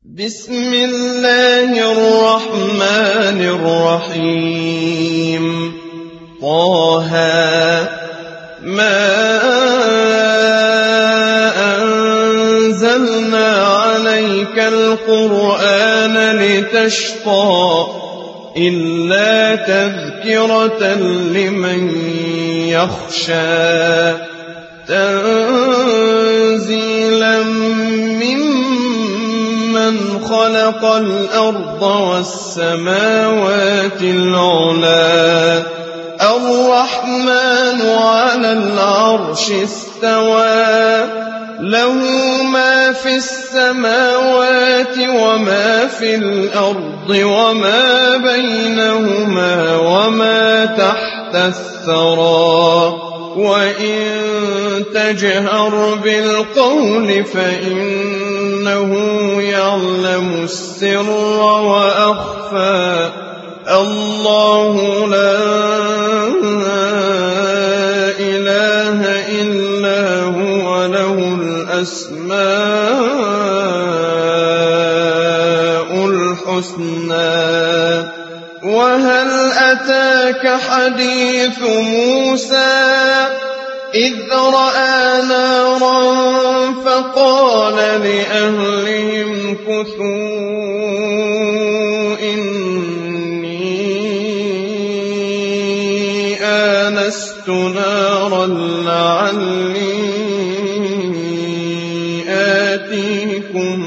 بسم الله الرحمن الرحيم طه ما أنزلنا عليك القرآن لتشقى إلا تذكرة لمن يخشى تنزيلا ممن خلق الأرض والسماوات العلى الرحمن على العرش استوى له ما في السماوات وما في الأرض وما بينهما وما تحت الثرى وإن تجهر بالقول فإنه يعلم السر وأخفى الله لا إله إلا هو له الأسماء الحسنى وهل أتاك حديث موسى إذ رأى نارا فقال لأهلهم كثوا إني آنست نارا لعلي آتيكم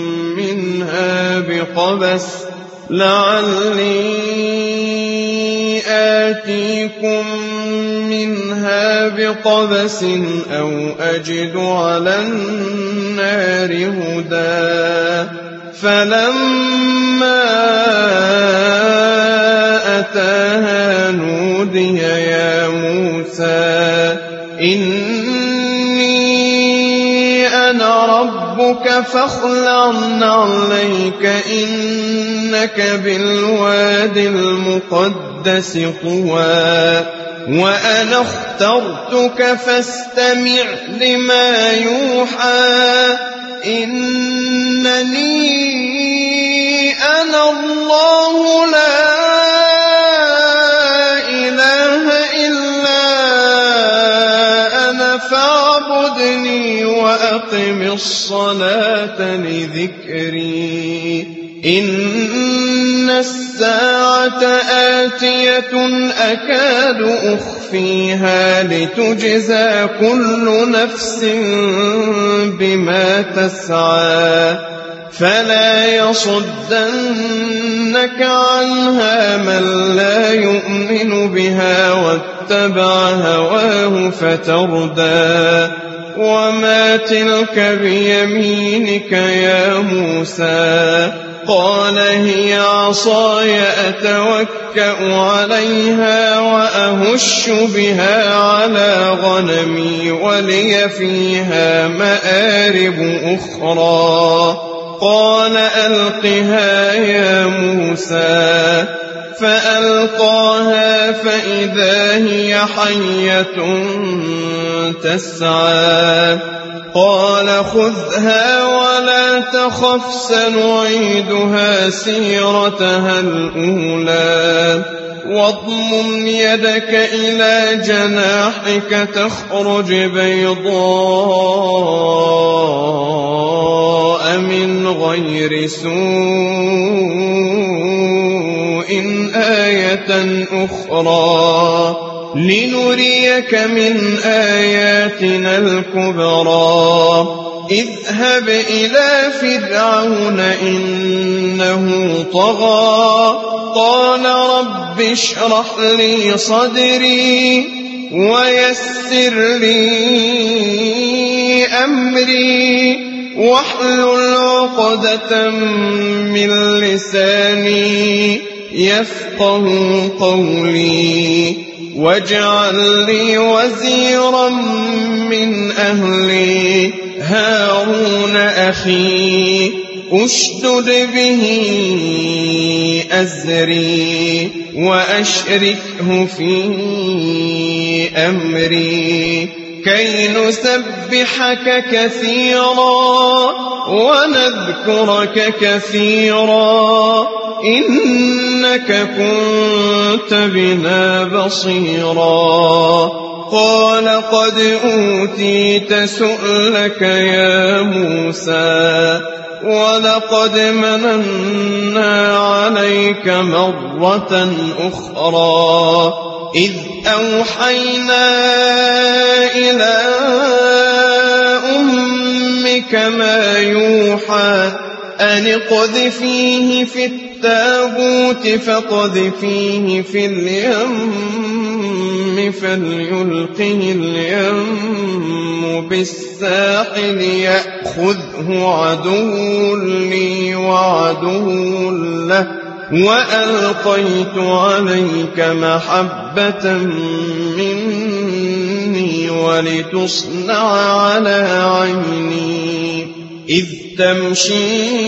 منها بقبس أو أجد على النار هدى فلما أتاها نودي يا موسى إني أنا ربك فاخلع عليك إنك بالواد المقدس طوى وأنا اخترتك فاستمع لما يوحى إنني أنا الله لا إله إلا أنا فاعبدني وأقم الصلاة لذكري إن الساعة آتية أكاد أخفيها لتجزى كل نفس بما تسعى فلا يصدنك عنها من لا يؤمن بها واتبع هواه فتردى وما تلك بيمينك يا موسى قال هي عصاي أتوكأ عليها وأهش بها على غنمي ولي فيها مآرب أخرى قال ألقها يا موسى فألقاها فإذا هي حية تسعى قال خذها ولا تخف سنعيدها سيرتها الأولى واضمم يدك إلى جناحك تخرج بيضاء من غير سوء آية أخرى لنريك من آياتنا الكبرى اذهب إلى فرعون إنه طغى قال رب اشرح لي صدري ويسر لي أمري واحلل عقدة من لساني يفقه قولي واجعل لي وزيرا من أهلي هارون أخي أشدد به أزري وأشركه في أمري كي نسبحك كثيرا ونذكرك كثيرا إنك كنت بنا بصيرا قال قد أوتيت سؤلك يا موسى ولقد مننا عليك مرة أخرى إذ أوحينا إلى أمك ما يوحى أن اقذفيه في التابوت فاقذفيه في اليم فليلقه اليم بالساحل يأخذه عدو لي وعدو له وألقيت عليك محبة مني ولتصنع على عيني إذ تمشي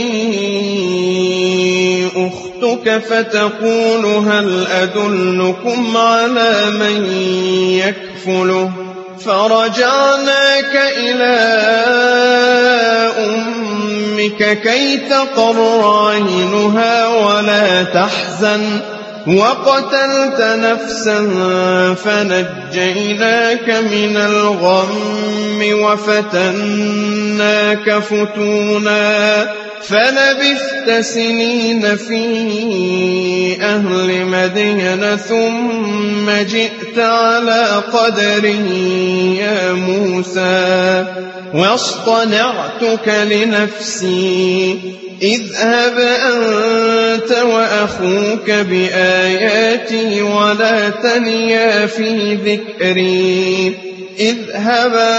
أختك فتقول هل أدلكم على من يكفله فرجعناك إلى أمك كي تقر عينها ولا تحزن وقتلت نفسا فنجيناك من الغم وفتناك فتونا فلبثت سنين في أهل مدين ثم جئت على قدر يا موسى واصطنعتك لنفسي اذهب أنت وأخوك بآياتي ولا تنيا في ذكري اذهبا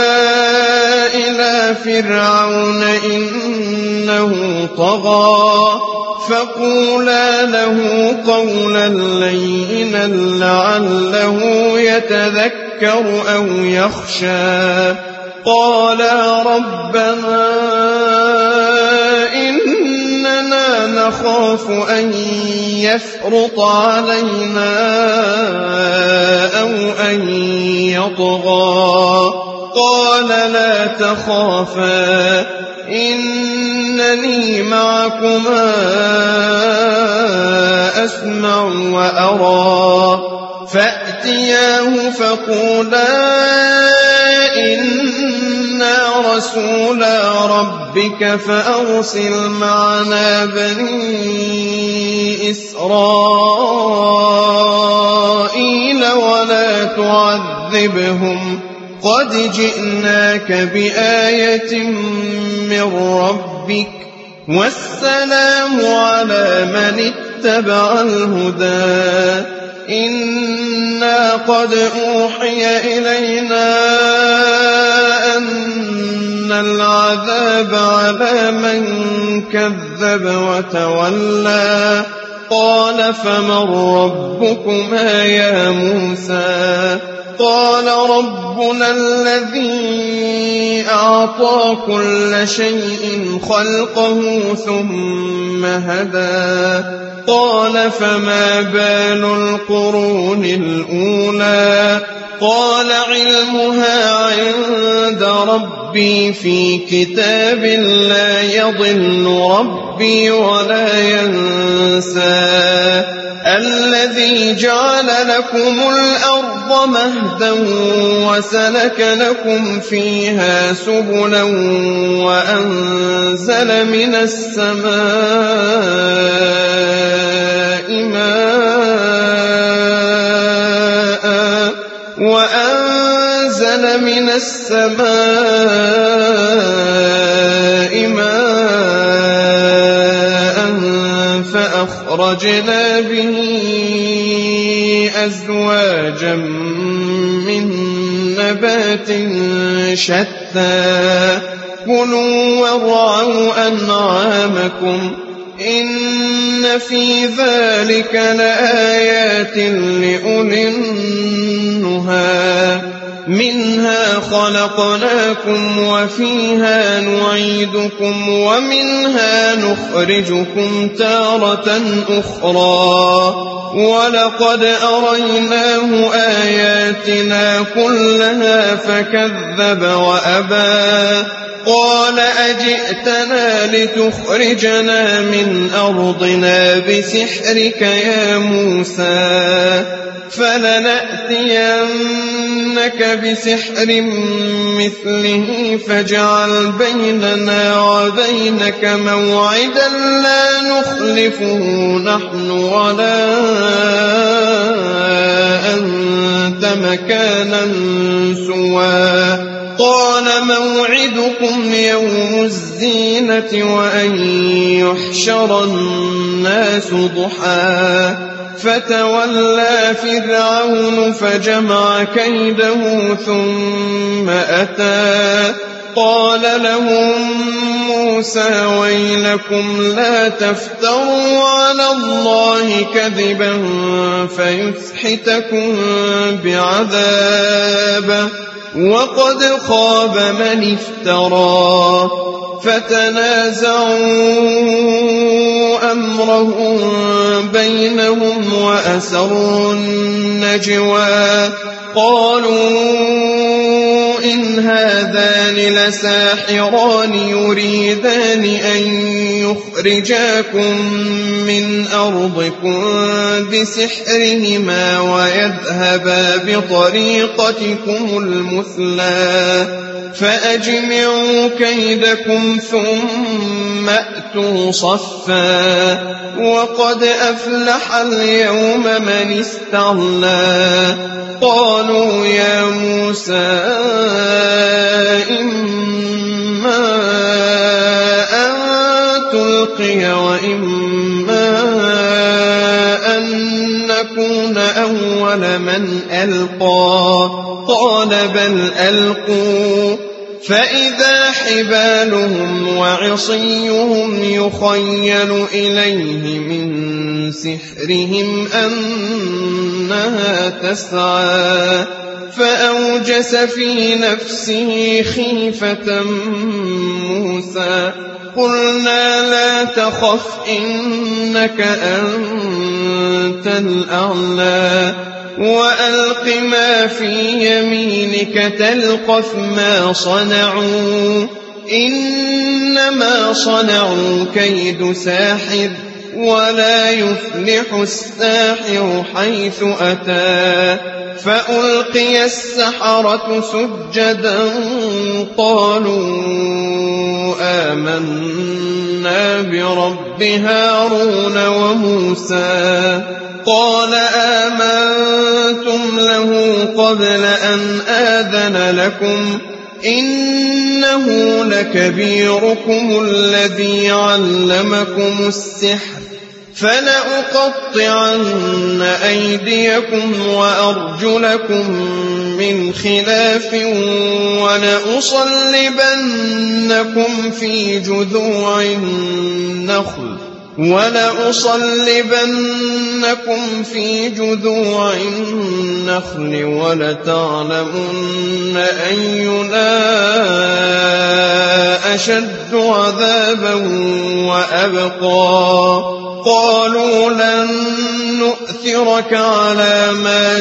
إلى فرعون إنه طغى فقولا له قولا لينا لعله يتذكر أو يخشى قالا ربنا إننا نخاف أن يفرط علينا أو أن يطغى قال لا تخافا إنني معكما أسمع وأرى فأتياه فقولا إنا رسولا ربك فأرسل معنا بني إسرائيل ولا تعذبهم قد جئناك بآية من ربك والسلام على من اتبع الهدى إنا قد أوحي إلينا أن العذاب على من كذب وتولى قال فمن ربكما يا موسى قال ربنا الذي أعطى كل شيء خلقه ثم هدى قال فما بال القرون الأولى قال علمها عند ربي في كتاب لا يضل ربي ولا ينسى الذي جعل لكم الأرض مهدا وسلك لكم فيها سبلا وأنزل من السماء ماء فأخرجنا به أزواجا من نبات شتى كلوا وارعوا أنعامكم إن في ذلك لآيات لأولي النهى منها خلقناكم وفيها نعيدكم ومنها نخرجكم تارة أخرى ولقد أريناه آياتنا كلها فكذب وأبى قال أجئتنا لتخرجنا من أرضنا بسحرك يا موسى فلنأتينك بسحر مثله فاجعل بيننا وبينك موعدا لا نخلفه نحن ولا أنت مكانا سوى قال موعدكم يوم الزينة وأن يحشر الناس ضحى فتولى فرعون فجمع كيده ثم أتى قال لهم موسى ويلكم لا تفتروا على الله كذبا فيسحتكم بعذاب وقد خاب من افترى فتنازعوا أمرهم بينهم وأسروا النجوى قالوا إن هذان لساحران يريدان أن يخرجاكم من أرضكم بسحرهما ويذهبا بطريقتكم المثلى فأجمعوا كيدكم ثم أتوا صفا وقد أفلح اليوم من استعلى قالوا يا موسى إما أن تلقي وإما أن نكون أول من ألقى قال بل ألقوا فإذا حبالهم وعصيهم يخيل إليه من سحرهم أنها تسعى فأوجس في نفسه خيفة موسى قلنا لا تخف إنك أنت الأعلى وألق ما في يمينك تلقف ما صنعوا إنما صنعوا كيد ساحر ولا يفلح الساحر حيث أتى فألقي السحرة سجدا قالوا آمنا برب هارون وموسى قال آمنتم له قبل أن آذن لكم إنه لكبيركم الذي علمكم السحر فلأقطعن أيديكم وأرجلكم من خلاف ولأصلبنكم في جذوع النخل ولتعلمن أينا أشد عذابا وأبقى قالوا لن نؤثرك على ما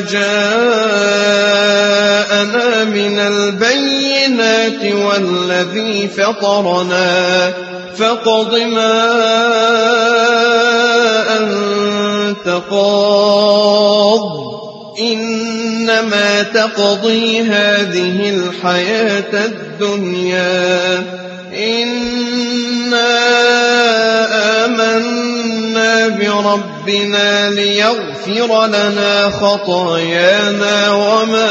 جاءنا من البينات والذي فطرنا فاقض ما أنت قاض إنما تقضي هذه الحياة الدنيا إنا آمنا بربنا ليغفر لنا خطايانا وما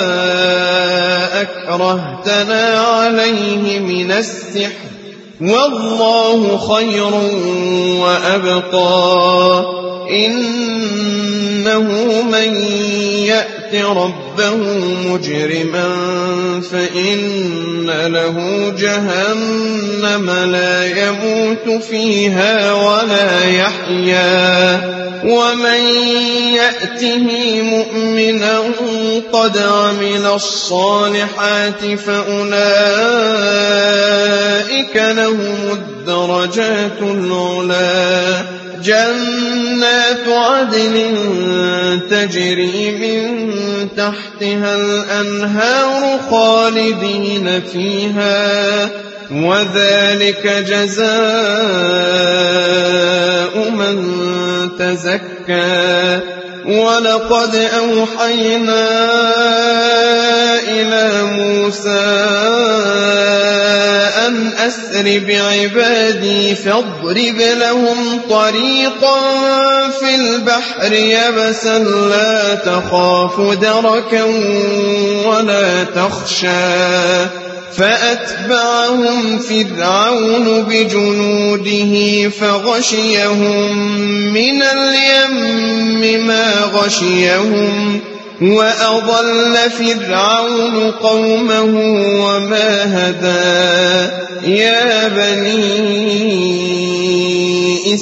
أكرهتنا عليه من السحر والله خير وأبقى إنه من يأت ربه ربه مجرما فإن له جهنم لا يموت فيها ولا يحيا ومن يأته مؤمنا قد عمل الصالحات فأولئك لهم الدرجات العلى جنات عدن تجري من تحتها الأنهار خالدين فيها وذلك جزاء من تزكى ولقد أوحينا إلى موسى أن أسر بعبادي فاضرب لهم طريقا في البحر يبسا لا تخاف دركا ولا تخشى فأتبعهم فرعون بجنوده فغشيهم من اليم ما غشيهم وأضل فرعون قومه وما هدى يا بني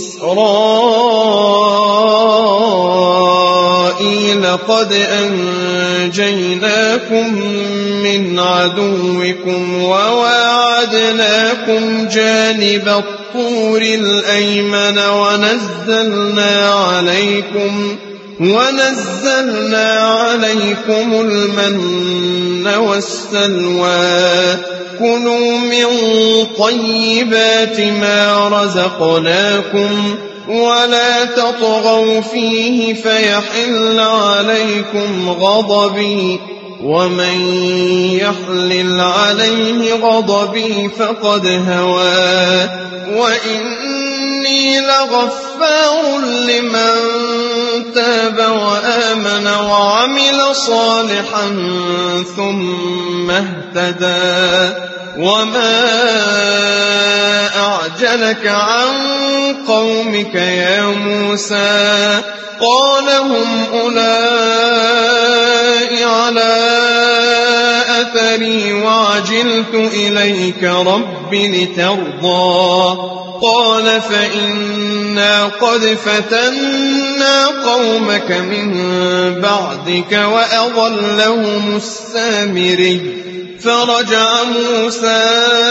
إسرائيل قد أنجيناكم من عدوكم وواعدناكم جانب الطور الأيمن ونزلنا عليكم المن والسلوى كلوا من طيبات ما رزقناكم ولا تطغوا فيه فيحل عليكم غضبي ومن يحلل عليه غضبي فقد هوى وإني لغفار لمن تاب وآمن وعمل صالحا ثم اهتدى وما أعجلك عن قومك يا موسى قال هم أولئك على أثري وعجلت إليك رب لترضى قال فإنا قد فتنا قومك من بعدك وأضلهم السامري فرجع موسى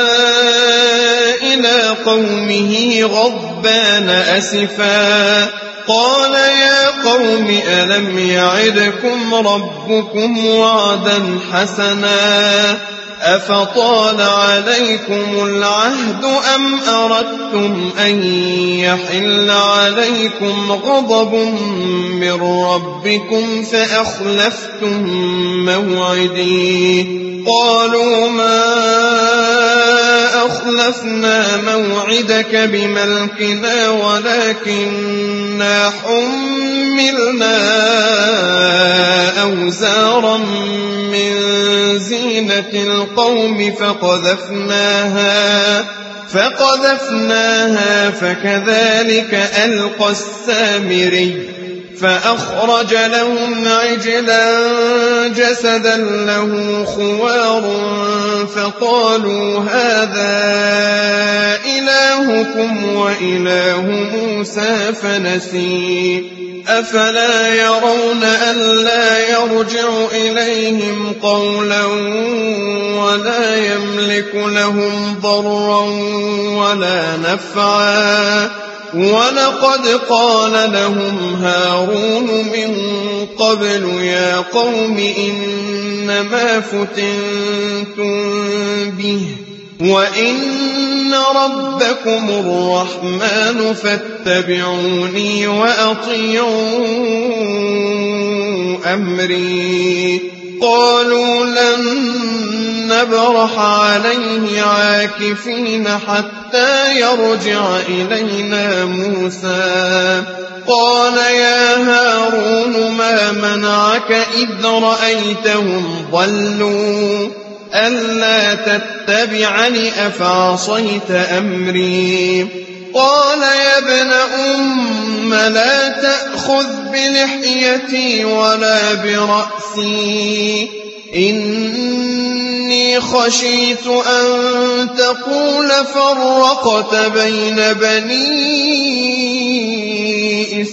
إلى قومه غضبان أسفا قال يا قوم ألم يعدكم ربكم وعدا حسنا أفطال عليكم العهد أم أردتم أن يحل عليكم غضب من ربكم فأخلفتم موعدي قالوا ما أخلفنا موعدك بملكنا ولكننا حملنا أوزارا من زينة القوم فقذفناها فكذلك ألقى السامري فأخرج لهم عجلا جسدا له خوار فقالوا هذا إلهكم وإله موسى فنسي أفلا يرون ألا يرجع إليهم قولا ولا يملك لهم ضرا ولا نفعا ولقد قال لهم هارون من قبل يا قوم إنما فتنتم به وإن ربكم الرحمن فاتبعوني وأطيعوا أمري قالوا لن نبرح عليه عاكفين حتى يرجع إلينا موسى قال يا هارون ما منعك إذ رأيتهم ضلوا ألا تتبعني أفعصيت أمري قال يا ابن أم لا تأخذ بلحيتي ولا برأسي إني خشيت أن تقول فرقت بين بني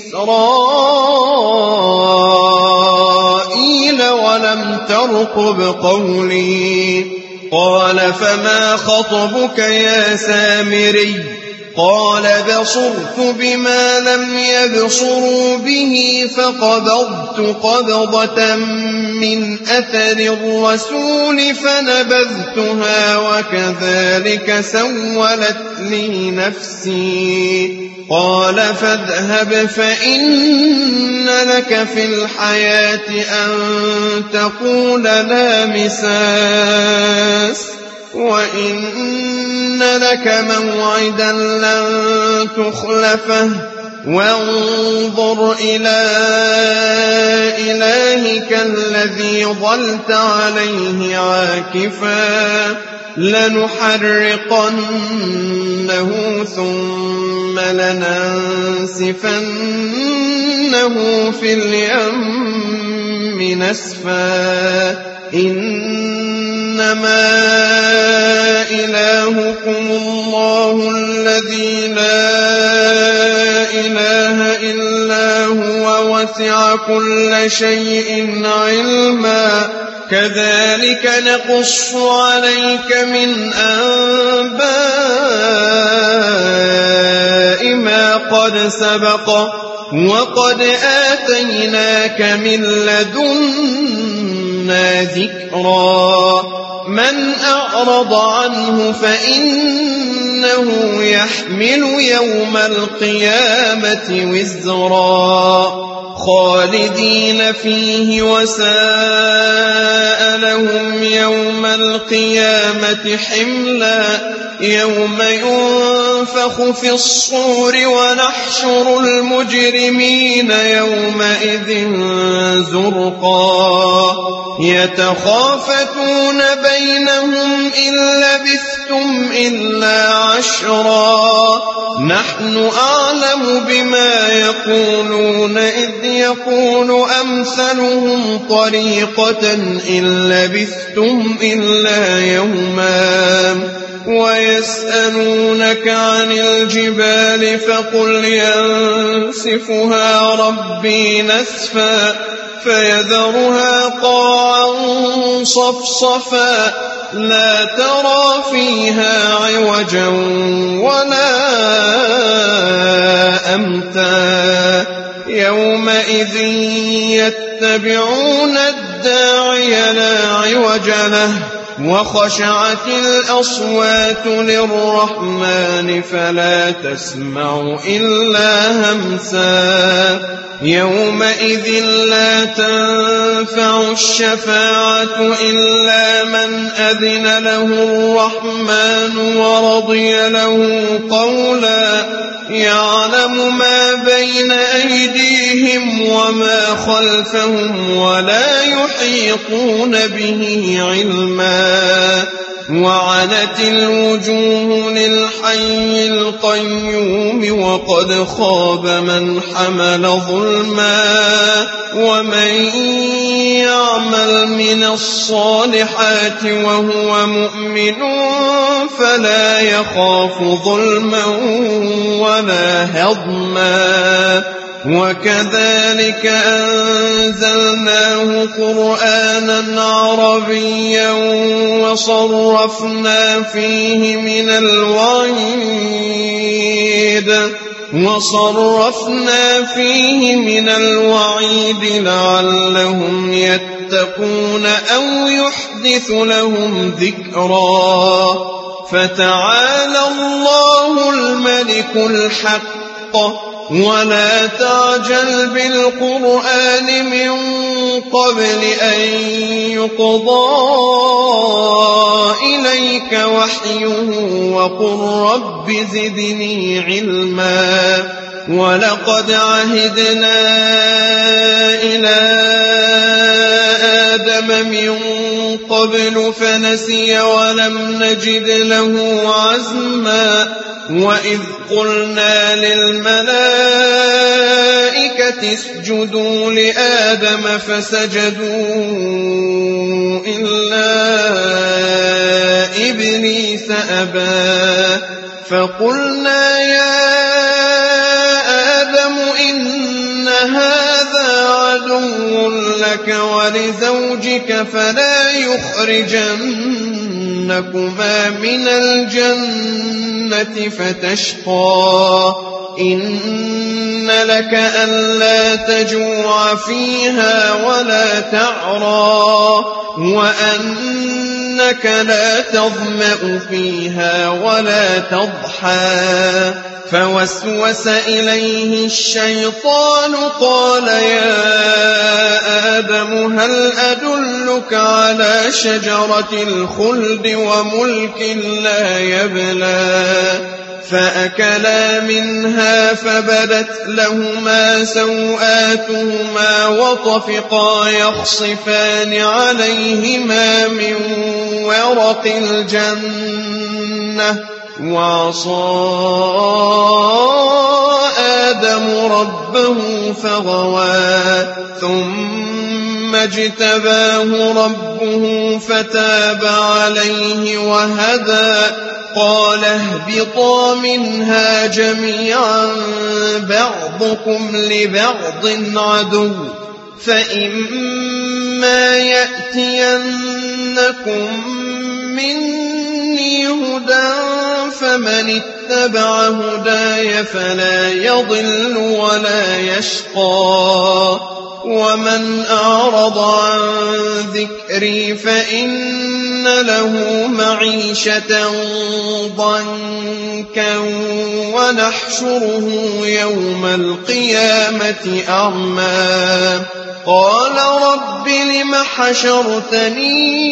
إسرائيل ولم ترقب قولي قال فما خطبك يا سامري قال بصرت بما لم يبصروا به فقبضت قبضة من أثر الرسول فنبذتها وكذلك سولت لي نفسي قال فاذهب فإن لك في الحياة أن تقول لا مساس وإن لك موعدا لن تخلفه وانظر إلى إلهك الذي ظلت عليه عاكفا لنحرقنه ثم لننسفنه في اليم نسفا إنما إلهكم الله الذي لا إله إلا هو وسع كل شيء علما كذلك نقص عليك من أنباء ما قد سبق وقد آتيناك من لدنا ذكرا من أعرض عنه فإنه يحمل يوم القيامة وزرا خالدين فيه وساء لهم يوم القيامة حملا يوم ينفخ في الصور ونحشر المجرمين يومئذ زرقا يتخافتون بينهم إن لبثتم إلا عشرا نحن أعلم بما يقولون إذ يقول أمثلهم طريقة إن لبثتم إلا يوما ويسألونك عن الجبال فقل ينسفها ربي نسفا فيذرها قاعا صفصفا لا ترى فيها عوجا ولا أمتا يومئذ يتبعون الداعي لا عوج له وخشعت الأصوات للرحمن فلا تسمع إلا همسا يومئذ لا تنفع الشفاعة إلا من أذن له الرحمن ورضي له قولا يعلم ما بين أيديهم وما خلفهم ولا يحيطون به علما وعنت الوجوه للحي القيوم وقد خاب من حمل ظلما ومن يعمل من الصالحات وهو مؤمن فلا يخاف ظلما ولا هضما وكذلك أنزلناه قرآنا عربيا وصرفنا فيه من الوعيد لعلهم يتقون أو يحدث لهم ذكرا فتعالى الله الملك الحق ولا تعجل بالقرآن من قبل أن يقضى إليك وحيه وقل رب زدني علما ولقد عهدنا إلى آدم من قبل فنسي ولم نجد له عزما وإذ قلنا للملائكة اسجدوا لآدم فسجدوا إلا إبليس أبى فقلنا يا آدم إن هذا عدو لك ولزوجك فلا يخرجنكما من الجنة فتشقى إن لك ألا تجوع فيها ولا تعرى وأنك لا تظمأ فيها ولا تضحى فوسوس إليه الشيطان قال يا آدم هل أدلك على شجرة الخلد وملك لا يبلى فأكلا منها فبدت لهما سوآتهما وطفقا يخصفان عليهما من ورق الجنة وعصى آدم ربه فغوى ثم اجتباه ربه فتاب عليه وهدى قال اهبطا منها جميعا بعضكم لبعض عدو فإما يأتينكم مني هدى فمن اتبع هداي فلا يضل ولا يشقى ومن أعرض عن ذكري فإن له معيشة ضنكا ونحشره يوم القيامة أعمى قال رب لم حشرتني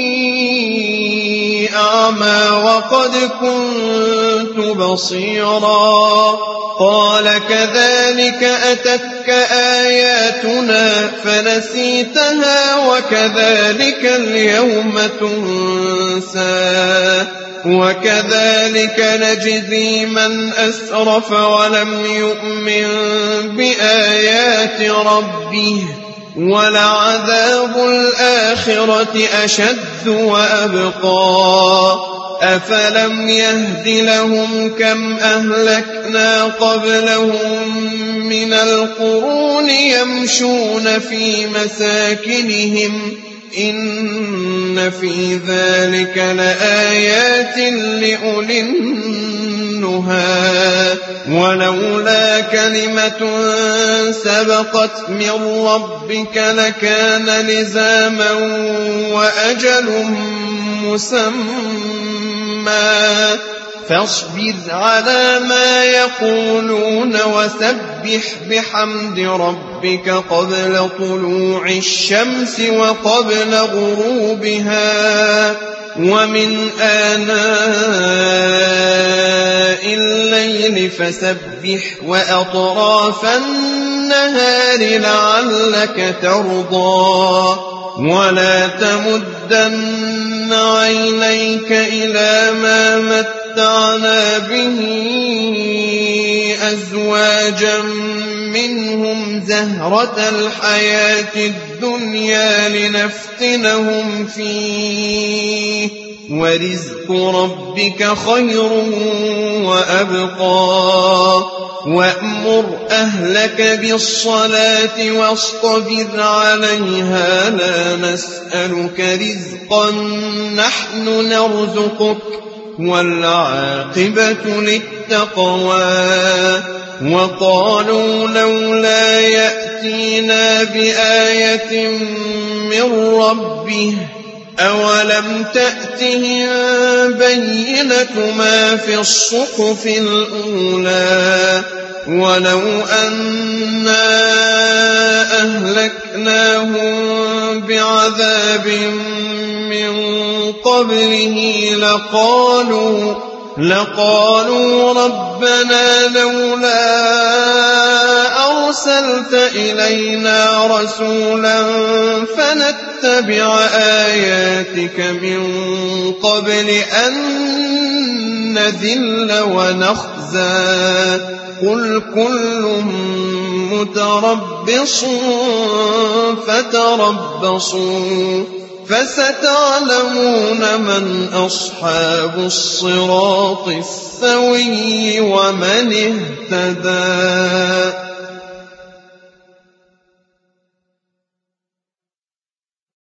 أعمى وقد كنت بصيرا قال كذلك أتتك آياتنا فنسيتها وكذلك اليوم تنسى وكذلك نجزي من أسرف ولم يؤمن بآيات ربه ولعذاب الآخرة أشد وأبقى أفلم يهد لهم كم أهلكنا قبلهم من القرون يمشون في مساكنهم إن في ذلك لآيات لأولي النهى ولولا كلمة سبقت من ربك لكان لزاما وأجل مسمى فاصبر على ما يقولون وسبح بحمد ربك قبل طلوع الشمس وقبل غروبها ومن آناء الليل فسبح وأطراف النهار لعلك ترضى ولا تمدن عينيك إلى ما متعنا به أزواجا منهم زهرة الحياة الدنيا لنفتنهم فيه ورزق ربك خير وأبقى وأمر أهلك بالصلاة واصطبر عليها لا نسألك رزقا نحن نرزقك والعاقبة للتقوى وقالوا لولا يأتينا بآية من ربه أولم تأتهم بينة ما في الصحف الأولى ولو أنا أهلكناهم بعذاب من قبله لقالوا ربنا لولا أرسلت إلينا رسولا فنتبع نتبع آياتك من قبل أن نذل ونخزى قل كل متربص فتربصوا فستعلمون من أصحاب الصراط السوي ومن اهتدى